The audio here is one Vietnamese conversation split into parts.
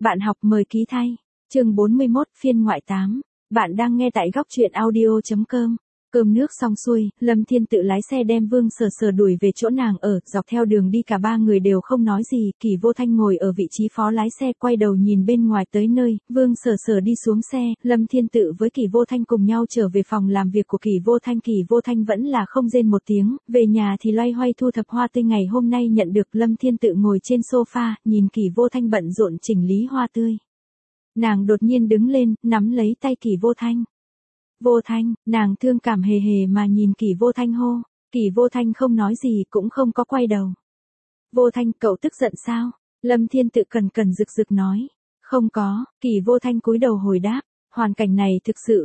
Bạn học mời ký thay. Chương 41 phiên ngoại 8. Bạn đang nghe tại góc truyện audio.com. Cơm nước xong xuôi, Lâm Thiên Tự lái xe đem Vương Sở Sở đuổi về chỗ nàng ở, dọc theo đường đi cả ba người đều không nói gì, Kỳ Vô Thanh ngồi ở vị trí phó lái xe quay đầu nhìn bên ngoài tới nơi, Vương Sở Sở đi xuống xe, Lâm Thiên Tự với Kỳ Vô Thanh cùng nhau trở về phòng làm việc của Kỳ Vô Thanh vẫn là không rên một tiếng, về nhà thì loay hoay thu thập hoa tươi ngày hôm nay nhận được. Lâm Thiên Tự ngồi trên sofa, nhìn Kỳ Vô Thanh bận rộn chỉnh lý hoa tươi. Nàng đột nhiên đứng lên, nắm lấy tay Kỳ Vô Thanh. Vô Thanh, nàng thương cảm hề hề mà nhìn Kỳ Vô Thanh hô. Kỳ Vô Thanh không nói gì cũng không có quay đầu. Vô Thanh, cậu tức giận sao? Lâm Thiên Tự cần rực rực nói. Không có, Kỳ Vô Thanh cúi đầu hồi đáp. Hoàn cảnh này thực sự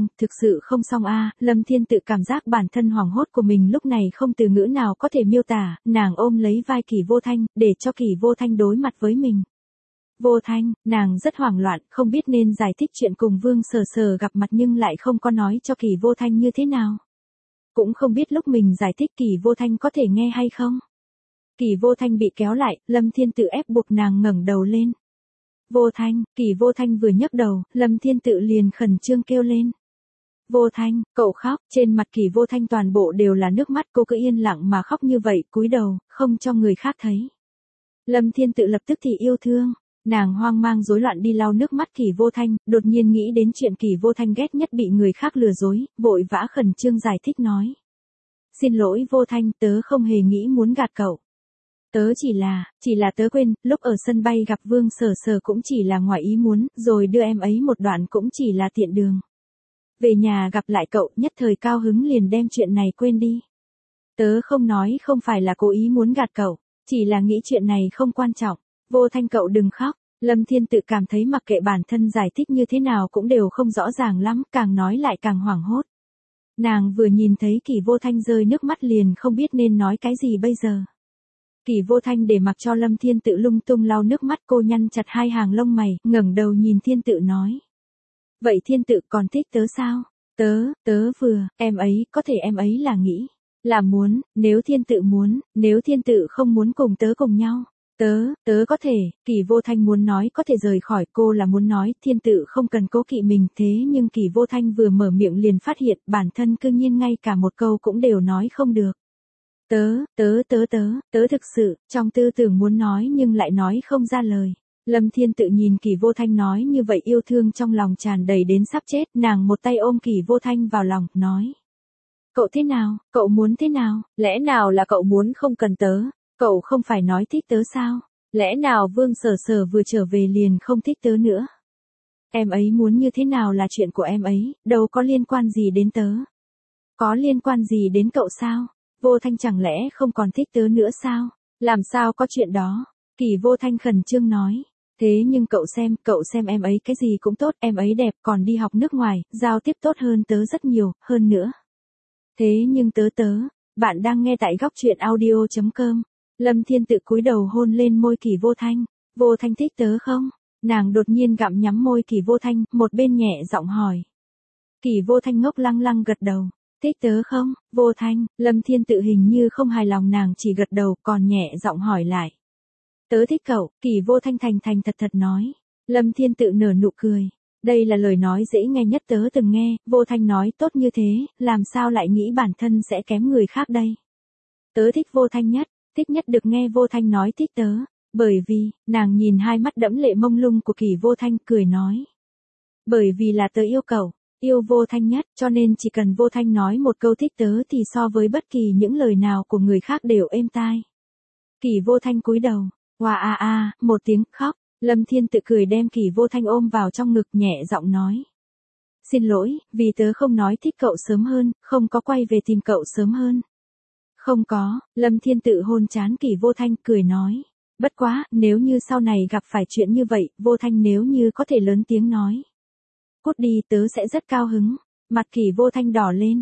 không xong a. Lâm Thiên Tự cảm giác bản thân hoảng hốt của mình lúc này không từ ngữ nào có thể miêu tả, nàng ôm lấy vai Kỳ Vô Thanh, để cho Kỳ Vô Thanh đối mặt với mình. Vô Thanh, nàng rất hoảng loạn, không biết nên giải thích chuyện cùng Vương Sở Sở gặp mặt nhưng lại không có nói cho Kỳ Vô Thanh như thế nào. Cũng không biết lúc mình giải thích Kỳ Vô Thanh có thể nghe hay không. Kỳ Vô Thanh bị kéo lại, Lâm Thiên Tự ép buộc nàng ngẩng đầu lên. Vô Thanh, Kỳ Vô Thanh vừa nhấc đầu, Lâm Thiên Tự liền khẩn trương kêu lên. Vô Thanh, cậu khóc, trên mặt Kỳ Vô Thanh toàn bộ đều là nước mắt, cô cứ yên lặng mà khóc như vậy, cúi đầu, không cho người khác thấy. Lâm Thiên Tự lập tức thì yêu thương. Nàng hoang mang rối loạn đi lau nước mắt Kỳ Vô Thanh, đột nhiên nghĩ đến chuyện Kỳ Vô Thanh ghét nhất bị người khác lừa dối, vội vã khẩn trương giải thích nói. Xin lỗi Vô Thanh, tớ không hề nghĩ muốn gạt cậu. Tớ chỉ là tớ quên, lúc ở sân bay gặp Vương Sở Sở cũng chỉ là ngoài ý muốn, rồi đưa em ấy một đoạn cũng chỉ là tiện đường. Về nhà gặp lại cậu, nhất thời cao hứng liền đem chuyện này quên đi. Tớ không nói không phải là cố ý muốn gạt cậu, chỉ là nghĩ chuyện này không quan trọng. Vô Thanh, cậu đừng khóc. Lâm Thiên Tự cảm thấy mặc kệ bản thân giải thích như thế nào cũng đều không rõ ràng lắm, càng nói lại càng hoảng hốt. Nàng vừa nhìn thấy Kỳ Vô Thanh rơi nước mắt liền không biết nên nói cái gì bây giờ. Kỳ Vô Thanh để mặc cho Lâm Thiên Tự lung tung lau nước mắt, cô nhăn chặt hai hàng lông mày, ngẩng đầu nhìn Thiên Tự nói. Vậy Thiên Tự còn thích tớ sao? Tớ vừa, em ấy, có thể em ấy là nghĩ, là muốn, nếu Thiên Tự muốn, nếu Thiên Tự không muốn cùng tớ cùng nhau. Tớ có thể, Kỳ Vô Thanh muốn nói có thể rời khỏi, cô là muốn nói Thiên Tự không cần cố kỵ mình, thế nhưng Kỳ Vô Thanh vừa mở miệng liền phát hiện bản thân cư nhiên ngay cả một câu cũng đều nói không được. Tớ thực sự, trong tư tưởng muốn nói nhưng lại nói không ra lời. Lâm Thiên Tự nhìn Kỳ Vô Thanh nói như vậy yêu thương trong lòng tràn đầy đến sắp chết, nàng một tay ôm Kỳ Vô Thanh vào lòng, nói. Cậu thế nào, cậu muốn thế nào, lẽ nào là cậu muốn không cần tớ? Cậu không phải nói thích tớ sao? Lẽ nào Vương Sở Sở vừa trở về liền không thích tớ nữa? Em ấy muốn như thế nào là chuyện của em ấy, đâu có liên quan gì đến tớ. Có liên quan gì đến cậu sao? Vô Thanh chẳng lẽ không còn thích tớ nữa sao? Làm sao có chuyện đó? Kỳ Vô Thanh khẩn trương nói. Thế nhưng cậu xem em ấy cái gì cũng tốt, em ấy đẹp, còn đi học nước ngoài, giao tiếp tốt hơn tớ rất nhiều, hơn nữa. Thế nhưng bạn đang nghe tại góc truyện audio.com. Lâm Thiên Tự cúi đầu hôn lên môi Kỳ Vô Thanh. Vô Thanh thích tớ không? Nàng đột nhiên gặm nhắm môi Kỳ Vô Thanh, một bên nhẹ giọng hỏi. Kỳ Vô Thanh ngốc lăng lăng gật đầu. Thích tớ không? Vô Thanh, Lâm Thiên Tự hình như không hài lòng nàng chỉ gật đầu còn nhẹ giọng hỏi lại. Tớ thích cậu, Kỳ Vô Thanh thành thật nói. Lâm Thiên Tự nở nụ cười. Đây là lời nói dễ nghe nhất tớ từng nghe, Vô Thanh nói tốt như thế, làm sao lại nghĩ bản thân sẽ kém người khác đây? Tớ thích Vô Thanh nhất. Thích nhất được nghe Vô Thanh nói thích tớ, bởi vì, nàng nhìn hai mắt đẫm lệ mông lung của Kỳ Vô Thanh cười nói. Bởi vì là tớ yêu cậu, yêu Vô Thanh nhất, cho nên chỉ cần Vô Thanh nói một câu thích tớ thì so với bất kỳ những lời nào của người khác đều êm tai. Kỳ Vô Thanh cúi đầu, hoa một tiếng khóc, Lâm Thiên Tự cười đem Kỳ Vô Thanh ôm vào trong ngực nhẹ giọng nói. Xin lỗi, vì tớ không nói thích cậu sớm hơn, không có quay về tìm cậu sớm hơn. Không có, Lâm Thiên Tự hôn trán Kỳ Vô Thanh cười nói. Bất quá, nếu như sau này gặp phải chuyện như vậy, Vô Thanh nếu như có thể lớn tiếng nói. Cút đi, tớ sẽ rất cao hứng. Mặt Kỳ Vô Thanh đỏ lên.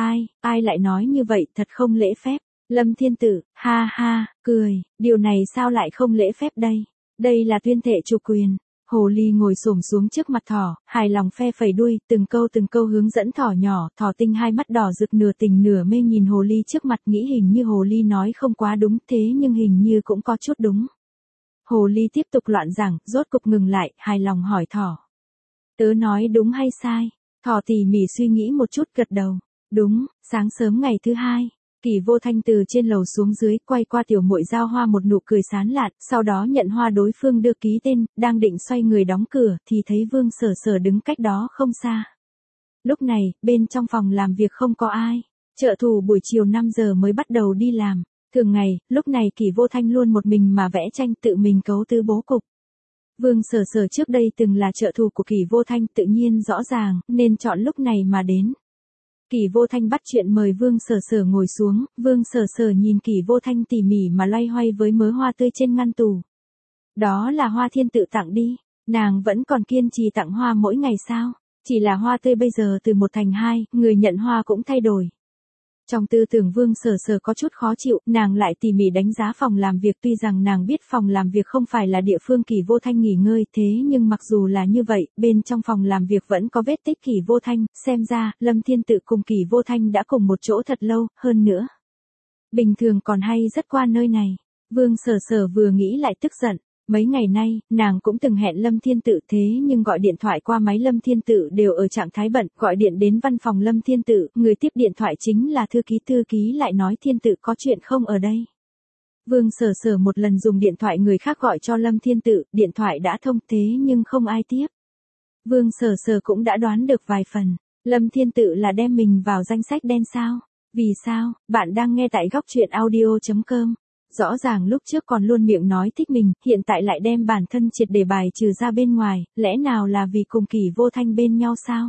Ai lại nói như vậy, thật không lễ phép. Lâm Thiên Tự, ha, cười, điều này sao lại không lễ phép đây? Đây là tuyên thệ chủ quyền. Hồ ly ngồi xổm xuống trước mặt thỏ, hài lòng phe phẩy đuôi, từng câu hướng dẫn thỏ nhỏ, thỏ tinh hai mắt đỏ rực nửa tình nửa mê nhìn hồ ly trước mặt nghĩ hình như hồ ly nói không quá đúng thế nhưng hình như cũng có chút đúng. Hồ ly tiếp tục loạn giảng, rốt cục ngừng lại, hài lòng hỏi thỏ. Tớ nói đúng hay sai? Thỏ tỉ mỉ suy nghĩ một chút gật đầu. Đúng, sáng sớm ngày thứ hai. Kỳ Vô Thanh từ trên lầu xuống dưới, quay qua tiểu muội giao hoa một nụ cười sán lạn, sau đó nhận hoa đối phương đưa ký tên, đang định xoay người đóng cửa, thì thấy Vương Sở Sở đứng cách đó không xa. Lúc này, bên trong phòng làm việc không có ai. Trợ thủ buổi chiều 5 giờ mới bắt đầu đi làm. Thường ngày, lúc này Kỳ Vô Thanh luôn một mình mà vẽ tranh tự mình cấu tứ bố cục. Vương Sở Sở trước đây từng là trợ thủ của Kỳ Vô Thanh tự nhiên rõ ràng, nên chọn lúc này mà đến. Kỳ Vô Thanh bắt chuyện mời Vương Sở Sở ngồi xuống, Vương Sở Sở nhìn Kỳ Vô Thanh tỉ mỉ mà loay hoay với mớ hoa tươi trên ngăn tủ. Đó là hoa thiên tự tặng đi, nàng vẫn còn kiên trì tặng hoa mỗi ngày sao? Chỉ là hoa tươi bây giờ từ 1 thành 2, người nhận hoa cũng thay đổi. Trong tư tưởng Vương Sở Sở có chút khó chịu, nàng lại tỉ mỉ đánh giá phòng làm việc, tuy rằng nàng biết phòng làm việc không phải là địa phương Kỳ Vô Thanh nghỉ ngơi, thế nhưng mặc dù là như vậy, bên trong phòng làm việc vẫn có vết tích Kỳ Vô Thanh, xem ra, Lâm Thiên Tự cùng Kỳ Vô Thanh đã cùng một chỗ thật lâu, hơn nữa. Bình thường còn hay rất qua nơi này. Vương Sở Sở vừa nghĩ lại tức giận. Mấy ngày nay, nàng cũng từng hẹn Lâm Thiên Tự thế nhưng gọi điện thoại qua máy Lâm Thiên Tự đều ở trạng thái bận, gọi điện đến văn phòng Lâm Thiên Tự, người tiếp điện thoại chính là thư ký lại nói Thiên Tự có chuyện không ở đây. Vương Sở Sở một lần dùng điện thoại người khác gọi cho Lâm Thiên Tự, điện thoại đã thông thế nhưng không ai tiếp. Vương Sở Sở cũng đã đoán được vài phần, Lâm Thiên Tự là đem mình vào danh sách đen sao? Vì sao? Bạn đang nghe tại góc truyện audio.com. Rõ ràng lúc trước còn luôn miệng nói thích mình, hiện tại lại đem bản thân triệt để bài trừ ra bên ngoài, lẽ nào là vì cùng Kỳ Vô Thanh bên nhau sao?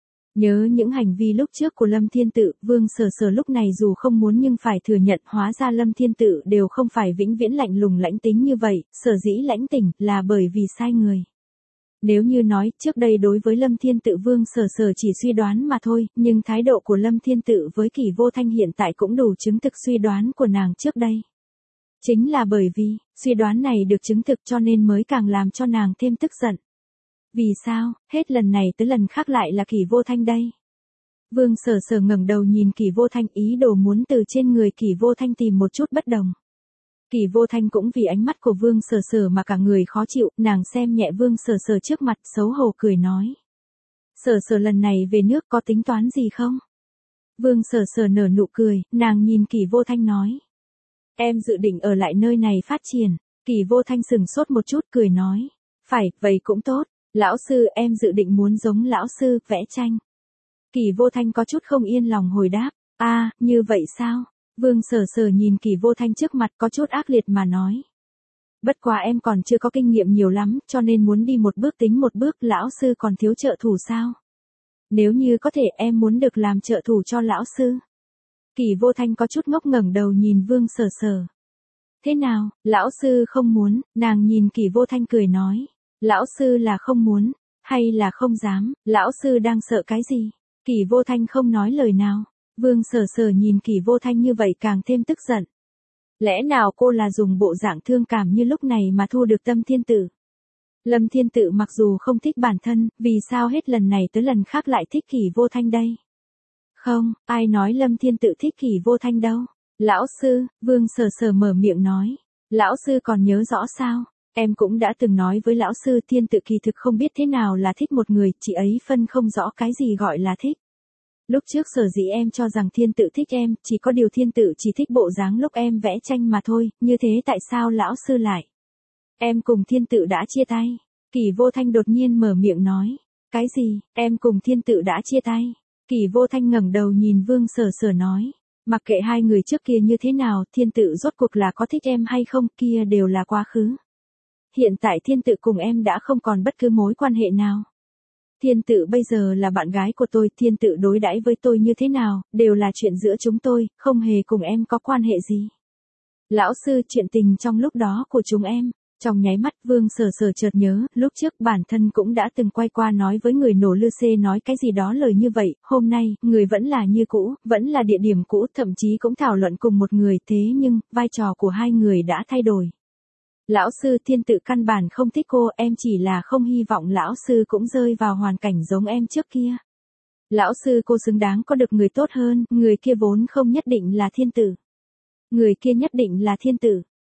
Nhớ những hành vi lúc trước của Lâm Thiên Tự, Vương Sở Sở lúc này dù không muốn nhưng phải thừa nhận, hóa ra Lâm Thiên Tự đều không phải vĩnh viễn lạnh lùng lãnh tính như vậy, sở dĩ lãnh tỉnh là bởi vì sai người. Nếu như nói, trước đây đối với Lâm Thiên Tự Vương Sở Sở chỉ suy đoán mà thôi, nhưng thái độ của Lâm Thiên Tự với Kỳ Vô Thanh hiện tại cũng đủ chứng thực suy đoán của nàng trước đây. Chính là bởi vì, suy đoán này được chứng thực cho nên mới càng làm cho nàng thêm tức giận. Vì sao, hết lần này tới lần khác lại là Kỳ Vô Thanh đây? Vương Sở Sở ngẩng đầu nhìn Kỳ Vô Thanh, ý đồ muốn từ trên người Kỳ Vô Thanh tìm một chút bất đồng. Kỳ Vô Thanh cũng vì ánh mắt của Vương Sở Sở mà cả người khó chịu, nàng xem nhẹ Vương Sở Sở trước mặt, xấu hổ cười nói. Sở Sở lần này về nước có tính toán gì không? Vương Sở Sở nở nụ cười, nàng nhìn Kỳ Vô Thanh nói. Em dự định ở lại nơi này phát triển. Kỳ Vô Thanh sừng sốt một chút cười nói. Phải, vậy cũng tốt. Lão sư, em dự định muốn giống lão sư, vẽ tranh. Kỳ Vô Thanh có chút không yên lòng hồi đáp. Như vậy sao? Vương Sở Sở nhìn Kỳ Vô Thanh trước mặt có chút ác liệt mà nói. Bất quá em còn chưa có kinh nghiệm nhiều lắm, cho nên muốn đi một bước tính một bước, lão sư còn thiếu trợ thủ sao? Nếu như có thể em muốn được làm trợ thủ cho lão sư. Kỳ Vô Thanh có chút ngốc ngẩng đầu nhìn Vương Sở Sở. Thế nào, lão sư không muốn, nàng nhìn Kỳ Vô Thanh cười nói. Lão sư là không muốn, hay là không dám, lão sư đang sợ cái gì? Kỳ Vô Thanh không nói lời nào. Vương Sở Sở nhìn Kỳ Vô Thanh như vậy càng thêm tức giận. Lẽ nào cô là dùng bộ dạng thương cảm như lúc này mà thu được tâm Thiên Tự? Lâm Thiên Tự mặc dù không thích bản thân, vì sao hết lần này tới lần khác lại thích Kỳ Vô Thanh đây? Không, ai nói Lâm Thiên Tự thích Kỳ Vô Thanh đâu. Lão sư, Vương Sở Sở mở miệng nói. Lão sư còn nhớ rõ sao? Em cũng đã từng nói với lão sư Thiên Tự kỳ thực không biết thế nào là thích một người, chị ấy phân không rõ cái gì gọi là thích. Lúc trước sở dĩ em cho rằng Thiên Tự thích em, chỉ có điều Thiên Tự chỉ thích bộ dáng lúc em vẽ tranh mà thôi, như thế tại sao lão sư lại? Em cùng Thiên Tự đã chia tay. Kỳ Vô Thanh đột nhiên mở miệng nói. Cái gì, em cùng Thiên Tự đã chia tay? Kỳ Vô Thanh ngẩng đầu nhìn Vương Sở Sở nói. Mặc kệ hai người trước kia như thế nào, Thiên Tự rốt cuộc là có thích em hay không, kia đều là quá khứ. Hiện tại Thiên Tự cùng em đã không còn bất cứ mối quan hệ nào. Thiên Tự bây giờ là bạn gái của tôi, Thiên Tự đối đãi với tôi như thế nào, đều là chuyện giữa chúng tôi, không hề cùng em có quan hệ gì. Lão sư, chuyện tình trong lúc đó của chúng em. Trong nháy mắt Vương Sở Sở chợt nhớ, lúc trước bản thân cũng đã từng quay qua nói với người nổ lư xê nói cái gì đó lời như vậy, hôm nay, người vẫn là như cũ, vẫn là địa điểm cũ, thậm chí cũng thảo luận cùng một người, thế nhưng, vai trò của hai người đã thay đổi. Lão sư, Thiên Tự căn bản không thích cô, em chỉ là không hy vọng lão sư cũng rơi vào hoàn cảnh giống em trước kia. Lão sư, cô xứng đáng có được người tốt hơn, người kia vốn không nhất định là Thiên Tự. Người kia nhất định là Thiên Tự.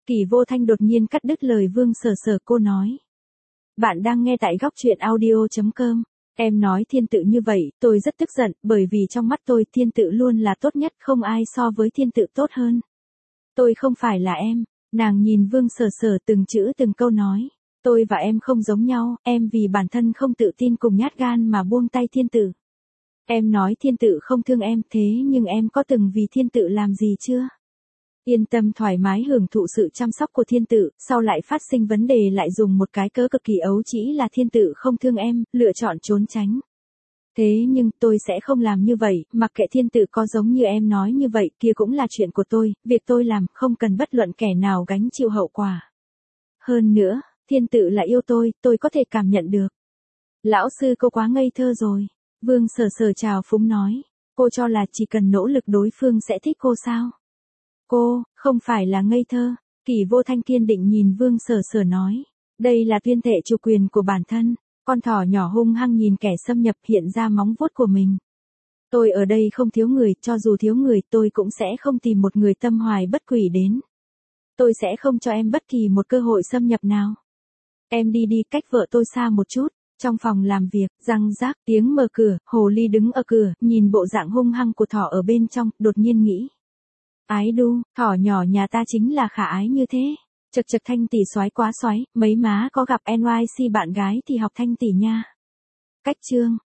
Kỳ Vô Thanh đột nhiên cắt đứt lời Vương Sở Sở, cô nói. Bạn đang nghe tại góc truyện audio.com. Em nói thiên tự như vậy, tôi rất tức giận, bởi vì trong mắt tôi thiên tự luôn là tốt nhất, không ai so với thiên tự tốt hơn. Tôi không phải là em. Nàng nhìn Vương Sở Sở từng chữ từng câu nói. Tôi và em không giống nhau, em vì bản thân không tự tin cùng nhát gan mà buông tay thiên tự. Em nói thiên tự không thương em, thế nhưng em có từng vì thiên tự làm gì chưa? Yên tâm thoải mái hưởng thụ sự chăm sóc của thiên tự, sau lại phát sinh vấn đề lại dùng một cái cớ cực kỳ ấu trĩ là thiên tự không thương em, lựa chọn trốn tránh. Thế nhưng tôi sẽ không làm như vậy, mặc kệ thiên tự có giống như em nói như vậy, kia cũng là chuyện của tôi, việc tôi làm không cần bất luận kẻ nào gánh chịu hậu quả. Hơn nữa, thiên tự là yêu tôi có thể cảm nhận được. Lão sư cô quá ngây thơ rồi. Vương Sở Sở trào phúng nói. Cô cho là chỉ cần nỗ lực đối phương sẽ thích cô sao? Cô, không phải là ngây thơ. Kỳ Vô Thanh kiên định nhìn Vương Sở Sở nói. Đây là tuyên thệ chủ quyền của bản thân. Con thỏ nhỏ hung hăng nhìn kẻ xâm nhập hiện ra móng vuốt của mình. Tôi ở đây không thiếu người, cho dù thiếu người tôi cũng sẽ không tìm một người tâm hoài bất quỷ đến. Tôi sẽ không cho em bất kỳ một cơ hội xâm nhập nào. Em đi đi, cách vợ tôi xa một chút. Trong phòng làm việc, răng rác, tiếng mở cửa, hồ ly đứng ở cửa, nhìn bộ dạng hung hăng của thỏ ở bên trong, đột nhiên nghĩ. Ái đu, thỏ nhỏ nhà ta chính là khả ái như thế. Chật chật Thanh tỷ soái quá soái, mấy má có gặp NYC bạn gái thì học Thanh tỷ nha. Cách chương.